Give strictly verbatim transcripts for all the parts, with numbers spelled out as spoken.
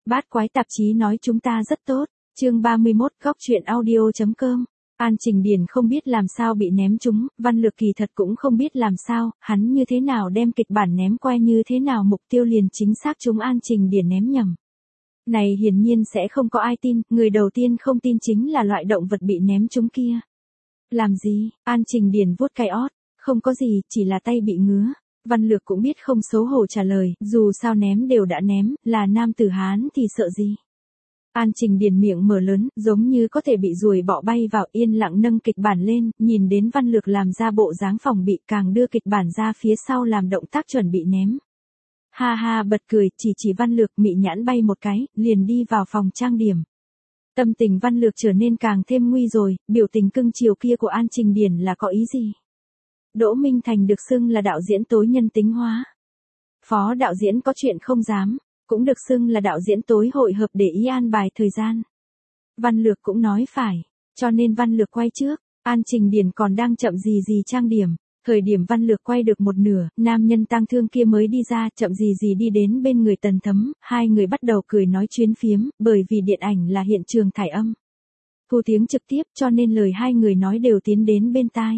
Bát quái tạp chí nói chúng ta rất tốt. Chương ba mươi mốt góc truyện audio.com. An Trình Điền không biết làm sao bị ném trúng, Văn Lược kỳ thật cũng không biết làm sao, hắn như thế nào đem kịch bản ném qua như thế nào mục tiêu liền chính xác trúng An Trình Điền ném nhầm. Này hiển nhiên sẽ không có ai tin, người đầu tiên không tin chính là loại động vật bị ném trúng kia. Làm gì? An Trình Điền vuốt cái ót, không có gì, chỉ là tay bị ngứa. Văn Lược cũng biết không xấu hổ trả lời, dù sao ném đều đã ném, là nam tử Hán thì sợ gì. An Trình Điền miệng mở lớn, giống như có thể bị ruồi bọ bay vào, yên lặng nâng kịch bản lên, nhìn đến Văn Lược làm ra bộ dáng phòng bị, càng đưa kịch bản ra phía sau làm động tác chuẩn bị ném. Ha ha bật cười, chỉ chỉ Văn Lược, mị nhãn bay một cái, liền đi vào phòng trang điểm. Tâm tình Văn Lược trở nên càng thêm nguy rồi, biểu tình cưng chiều kia của An Trình Điền là có ý gì? Đỗ Minh Thành được xưng là đạo diễn tối nhân tính hóa. Phó đạo diễn có chuyện không dám, cũng được xưng là đạo diễn tối hội hợp để ý an bài thời gian. Văn Lược cũng nói phải, cho nên Văn Lược quay trước, An Trình Điền còn đang chậm gì gì trang điểm. Thời điểm Văn Lược quay được một nửa, nam nhân tang thương kia mới đi ra, chậm gì gì đi đến bên người Tần Thấm, hai người bắt đầu cười nói chuyến phiếm, bởi vì điện ảnh là hiện trường thải âm. Thu tiếng trực tiếp cho nên lời hai người nói đều tiến đến bên tai.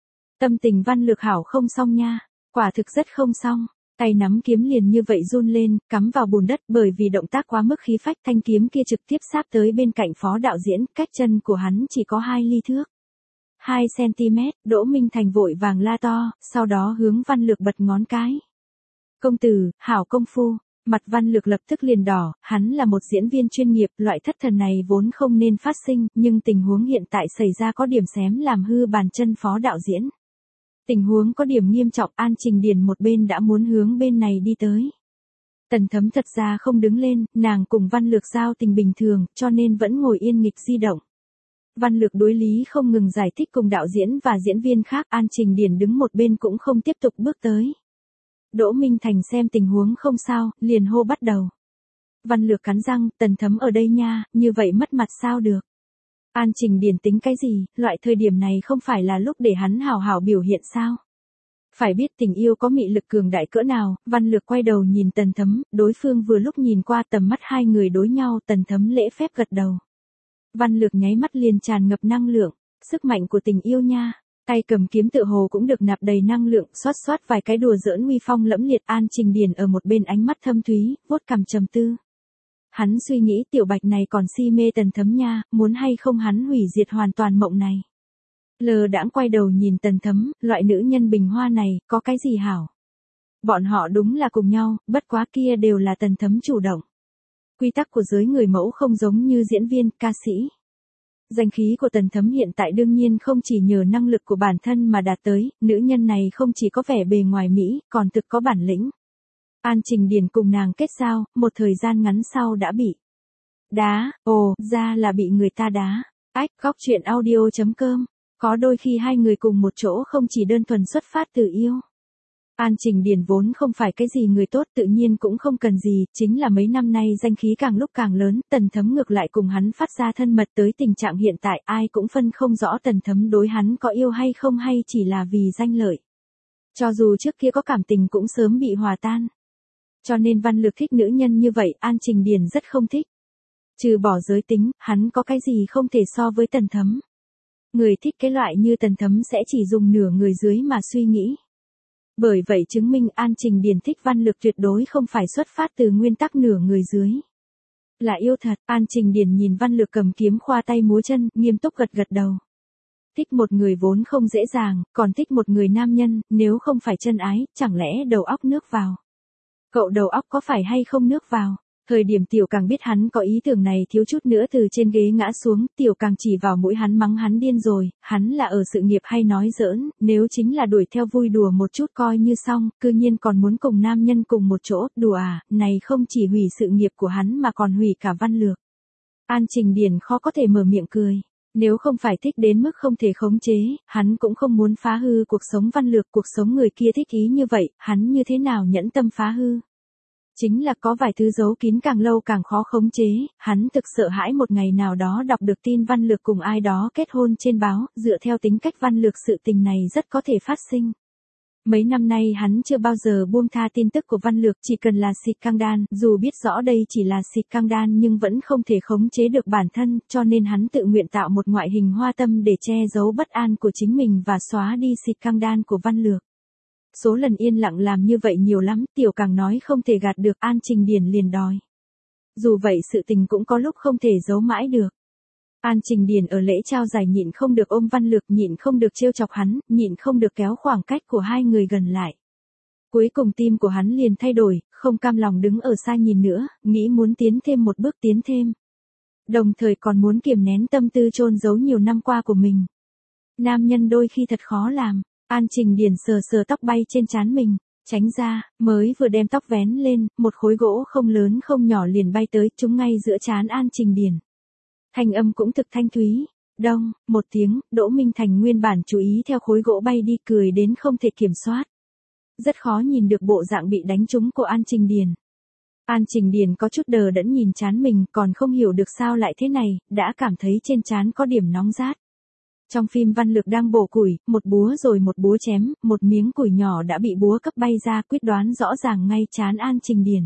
Tâm tình Văn Lược hảo không xong nha, quả thực rất không xong, tay nắm kiếm liền như vậy run lên, cắm vào bùn đất bởi vì động tác quá mức khí phách, thanh kiếm kia trực tiếp sáp tới bên cạnh phó đạo diễn, cách chân của hắn chỉ có hai ly thước. hai xăng-ti-mét, Đỗ Minh Thành vội vàng la to, sau đó hướng Văn Lược bật ngón cái. Công tử, hảo công phu, mặt Văn Lược lập tức liền đỏ, hắn là một diễn viên chuyên nghiệp, loại thất thần này vốn không nên phát sinh, nhưng tình huống hiện tại xảy ra có điểm xém làm hư bàn chân phó đạo diễn. Tình huống có điểm nghiêm trọng, An Trình Điền một bên đã muốn hướng bên này đi tới. Tần Thấm thật ra không đứng lên, nàng cùng Văn Lược giao tình bình thường, cho nên vẫn ngồi yên nghịch di động. Văn Lược đối lý không ngừng giải thích cùng đạo diễn và diễn viên khác, An Trình Điền đứng một bên cũng không tiếp tục bước tới. Đỗ Minh Thành xem tình huống không sao, liền hô bắt đầu. Văn Lược cắn răng, Tần Thấm ở đây nha, như vậy mất mặt sao được. An Trình Điền tính cái gì, loại thời điểm này không phải là lúc để hắn hào hào biểu hiện sao. Phải biết tình yêu có mị lực cường đại cỡ nào, Văn Lược quay đầu nhìn Tần Thấm, đối phương vừa lúc nhìn qua tầm mắt hai người đối nhau, Tần Thấm lễ phép gật đầu. Văn Lược nháy mắt liền tràn ngập năng lượng, sức mạnh của tình yêu nha, tay cầm kiếm tựa hồ cũng được nạp đầy năng lượng, xoát xoát vài cái đùa giỡn uy phong lẫm liệt. An Trình Điền ở một bên ánh mắt thâm thúy, vuốt cằm trầm tư. Hắn suy nghĩ tiểu bạch này còn si mê Tần Thấm nha, muốn hay không hắn hủy diệt hoàn toàn mộng này. Lờ đãng quay đầu nhìn Tần Thấm, loại nữ nhân bình hoa này, có cái gì hảo. Bọn họ đúng là cùng nhau, bất quá kia đều là Tần Thấm chủ động. Quy tắc của giới người mẫu không giống như diễn viên, ca sĩ. Danh khí của Tần Thấm hiện tại đương nhiên không chỉ nhờ năng lực của bản thân mà đạt tới, nữ nhân này không chỉ có vẻ bề ngoài mỹ, còn thực có bản lĩnh. An Trình Điền cùng nàng kết giao, một thời gian ngắn sau đã bị đá, ồ, ra là bị người ta đá. Ách, góc truyện audio.com. Có đôi khi hai người cùng một chỗ không chỉ đơn thuần xuất phát từ yêu. An Trình Điền vốn không phải cái gì người tốt, tự nhiên cũng không cần gì, chính là mấy năm nay danh khí càng lúc càng lớn, Tần Thấm ngược lại cùng hắn phát ra thân mật tới tình trạng hiện tại, ai cũng phân không rõ Tần Thấm đối hắn có yêu hay không hay chỉ là vì danh lợi. Cho dù trước kia có cảm tình cũng sớm bị hòa tan. Cho nên Văn Lược thích nữ nhân như vậy, An Trình Điền rất không thích. Trừ bỏ giới tính, hắn có cái gì không thể so với Tần Thấm. Người thích cái loại như Tần Thấm sẽ chỉ dùng nửa người dưới mà suy nghĩ. Bởi vậy chứng minh An Trình Điền thích Văn Lược tuyệt đối không phải xuất phát từ nguyên tắc nửa người dưới. Là yêu thật, An Trình Điền nhìn Văn Lược cầm kiếm khoa tay múa chân, nghiêm túc gật gật đầu. Thích một người vốn không dễ dàng, còn thích một người nam nhân, nếu không phải chân ái, chẳng lẽ đầu óc nước vào. Cậu đầu óc có phải hay không nước vào? Thời điểm Tiểu Càng biết hắn có ý tưởng này thiếu chút nữa từ trên ghế ngã xuống, Tiểu Càng chỉ vào mũi hắn mắng hắn điên rồi, hắn là ở sự nghiệp hay nói giỡn, nếu chính là đuổi theo vui đùa một chút coi như xong, cư nhiên còn muốn cùng nam nhân cùng một chỗ, đùa à, này không chỉ hủy sự nghiệp của hắn mà còn hủy cả Văn Lược. An Trình Điền khó có thể mở miệng cười, nếu không phải thích đến mức không thể khống chế, hắn cũng không muốn phá hư cuộc sống Văn Lược, cuộc sống người kia thích ý như vậy, hắn như thế nào nhẫn tâm phá hư. Chính là có vài thứ giấu kín càng lâu càng khó khống chế, hắn thực sợ hãi một ngày nào đó đọc được tin Văn Lược cùng ai đó kết hôn trên báo, dựa theo tính cách Văn Lược sự tình này rất có thể phát sinh. Mấy năm nay hắn chưa bao giờ buông tha tin tức của Văn Lược, chỉ cần là xịt căng đan, dù biết rõ đây chỉ là xịt căng đan nhưng vẫn không thể khống chế được bản thân, cho nên hắn tự nguyện tạo một ngoại hình hoa tâm để che giấu bất an của chính mình và xóa đi xịt căng đan của Văn Lược. Số lần yên lặng làm như vậy nhiều lắm, Tiểu Càng nói không thể gạt được, An Trình Điền liền đòi. Dù vậy sự tình cũng có lúc không thể giấu mãi được. An Trình Điền ở lễ trao giải nhịn không được ôm Văn Lược, nhịn không được trêu chọc hắn, nhịn không được kéo khoảng cách của hai người gần lại. Cuối cùng tim của hắn liền thay đổi, không cam lòng đứng ở xa nhìn nữa, nghĩ muốn tiến thêm một bước tiến thêm. Đồng thời còn muốn kiềm nén tâm tư chôn giấu nhiều năm qua của mình. Nam nhân đôi khi thật khó làm. An Trình Điền sờ sờ tóc bay trên trán mình, tránh ra, mới vừa đem tóc vén lên, một khối gỗ không lớn không nhỏ liền bay tới, trúng ngay giữa trán An Trình Điền. Thanh âm cũng thực thanh thúy, đông, một tiếng, Đỗ Minh Thành nguyên bản chú ý theo khối gỗ bay đi, cười đến không thể kiểm soát. Rất khó nhìn được bộ dạng bị đánh trúng của An Trình Điền. An Trình Điền có chút đờ đẫn nhìn trán mình, còn không hiểu được sao lại thế này, đã cảm thấy trên trán có điểm nóng rát. Trong phim Văn Lược đang bổ củi, một búa rồi một búa chém, một miếng củi nhỏ đã bị búa cấp bay ra, quyết đoán rõ ràng ngay trán An Trình Điền.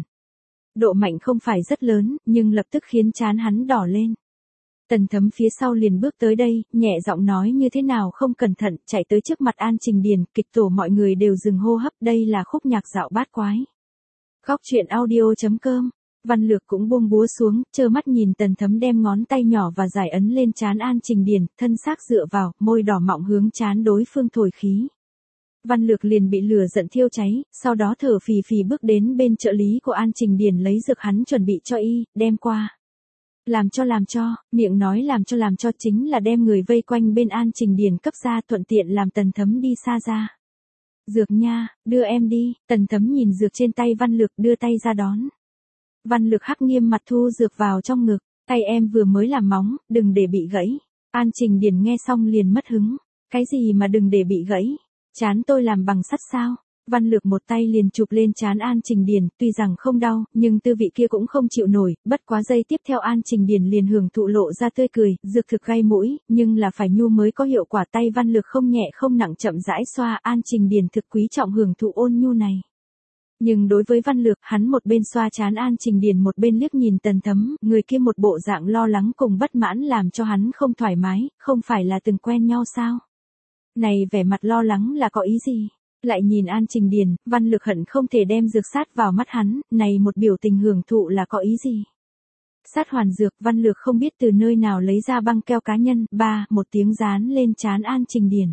Độ mạnh không phải rất lớn, nhưng lập tức khiến trán hắn đỏ lên. Tần Thấm phía sau liền bước tới đây, nhẹ giọng nói như thế nào không cẩn thận, chạy tới trước mặt An Trình Điền, kịch tổ mọi người đều dừng hô hấp, đây là khúc nhạc dạo bát quái. Góc truyện audio chấm com. Văn Lược cũng buông búa xuống, trơ mắt nhìn Tần Thấm đem ngón tay nhỏ và giải ấn lên trán An Trình Điền, thân xác dựa vào, môi đỏ mọng hướng trán đối phương thổi khí. Văn Lược liền bị lửa giận thiêu cháy, sau đó thở phì phì bước đến bên trợ lý của An Trình Điền lấy dược hắn chuẩn bị cho y, đem qua. Làm cho làm cho, miệng nói làm cho làm cho chính là đem người vây quanh bên An Trình Điền cấp ra, thuận tiện làm Tần Thấm đi xa ra. Dược nha, đưa em đi, Tần Thấm nhìn dược trên tay Văn Lược đưa tay ra đón. Văn Lược hắc nghiêm mặt thu dược vào trong ngực, tay em vừa mới làm móng, đừng để bị gãy. An Trình Điền nghe xong liền mất hứng, cái gì mà đừng để bị gãy, trán tôi làm bằng sắt sao? Văn Lược một tay liền chụp lên trán An Trình Điền, tuy rằng không đau, nhưng tư vị kia cũng không chịu nổi, bất quá giây tiếp theo An Trình Điền liền hưởng thụ lộ ra tươi cười, dược thực gai mũi, nhưng là phải nhu mới có hiệu quả, tay Văn Lược không nhẹ không nặng chậm rãi xoa, An Trình Điền thực quý trọng hưởng thụ ôn nhu này. Nhưng đối với Văn Lược, hắn một bên xoa trán An Trình Điền một bên liếc nhìn Tần Thấm, người kia một bộ dạng lo lắng cùng bất mãn làm cho hắn không thoải mái, không phải là từng quen nhau sao? Này vẻ mặt lo lắng là có ý gì? Lại nhìn An Trình Điền, Văn Lược hận không thể đem dược sát vào mắt hắn, này một biểu tình hưởng thụ là có ý gì? Sát hoàn dược, Văn Lược không biết từ nơi nào lấy ra băng keo cá nhân, ba, một tiếng dán lên trán An Trình Điền.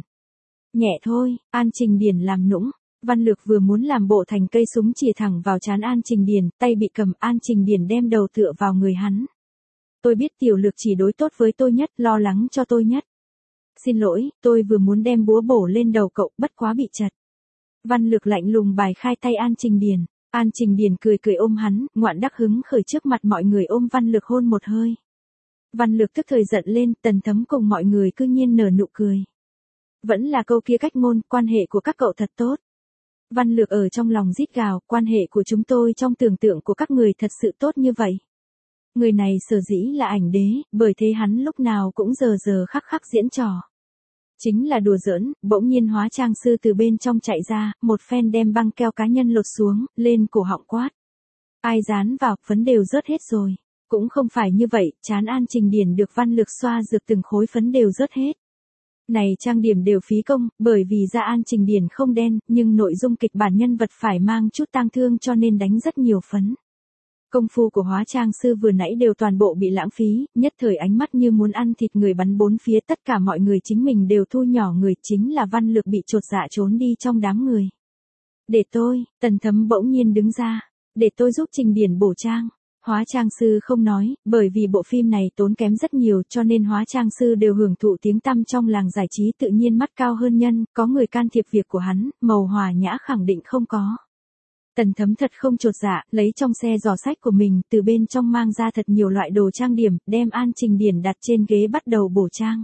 Nhẹ thôi, An Trình Điền làm nũng. Văn Lược vừa muốn làm bộ thành cây súng chĩa thẳng vào trán An Trình Điền, tay bị cầm, An Trình Điền đem đầu tựa vào người hắn. Tôi biết Tiểu Lược chỉ đối tốt với tôi nhất, lo lắng cho tôi nhất. Xin lỗi, tôi vừa muốn đem búa bổ lên đầu cậu, bất quá bị chật. Văn Lược lạnh lùng bài khai tay An Trình Điền. An Trình Điền cười cười ôm hắn, ngoạn đắc hứng khởi trước mặt mọi người ôm Văn Lược hôn một hơi. Văn Lược tức thời giận lên, Tần Thấm cùng mọi người cư nhiên nở nụ cười. Vẫn là câu kia cách ngôn, quan hệ của các cậu thật tốt. Văn Lược ở trong lòng rít gào, quan hệ của chúng tôi trong tưởng tượng của các người thật sự tốt như vậy. Người này sở dĩ là ảnh đế, bởi thế hắn lúc nào cũng giờ giờ khắc khắc diễn trò. Chính là đùa giỡn, bỗng nhiên hóa trang sư từ bên trong chạy ra, một phen đem băng keo cá nhân lột xuống, lên cổ họng quát. Ai dán vào, phấn đều rớt hết rồi. Cũng không phải như vậy, trán An Trình Điền được Văn Lược xoa dược từng khối phấn đều rớt hết. Này trang điểm đều phí công, bởi vì da An Trình Điền không đen, nhưng nội dung kịch bản nhân vật phải mang chút tang thương cho nên đánh rất nhiều phấn. Công phu của hóa trang sư vừa nãy đều toàn bộ bị lãng phí, nhất thời ánh mắt như muốn ăn thịt người bắn bốn phía, tất cả mọi người chính mình đều thu nhỏ người, chính là Văn Lược bị chột dạ trốn đi trong đám người. Để tôi, Tần Thấm bỗng nhiên đứng ra, để tôi giúp Trình Điền bổ trang. Hóa trang sư không nói, bởi vì bộ phim này tốn kém rất nhiều cho nên hóa trang sư đều hưởng thụ tiếng tăm trong làng giải trí, tự nhiên mắt cao hơn nhân, có người can thiệp việc của hắn, màu hòa nhã khẳng định không có. Tần Thấm thật không chột dạ, lấy trong xe giỏ sách của mình, từ bên trong mang ra thật nhiều loại đồ trang điểm, đem An Trình Điền đặt trên ghế bắt đầu bổ trang.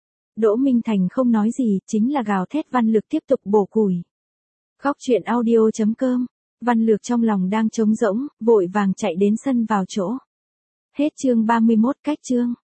Đỗ Minh Thành không nói gì, chính là gào thét Văn Lược tiếp tục bổ củi. Góc truyện audio chấm com. Văn Lược trong lòng đang trống rỗng, vội vàng chạy đến sân vào chỗ. Hết chương ba mươi mốt, cách chương.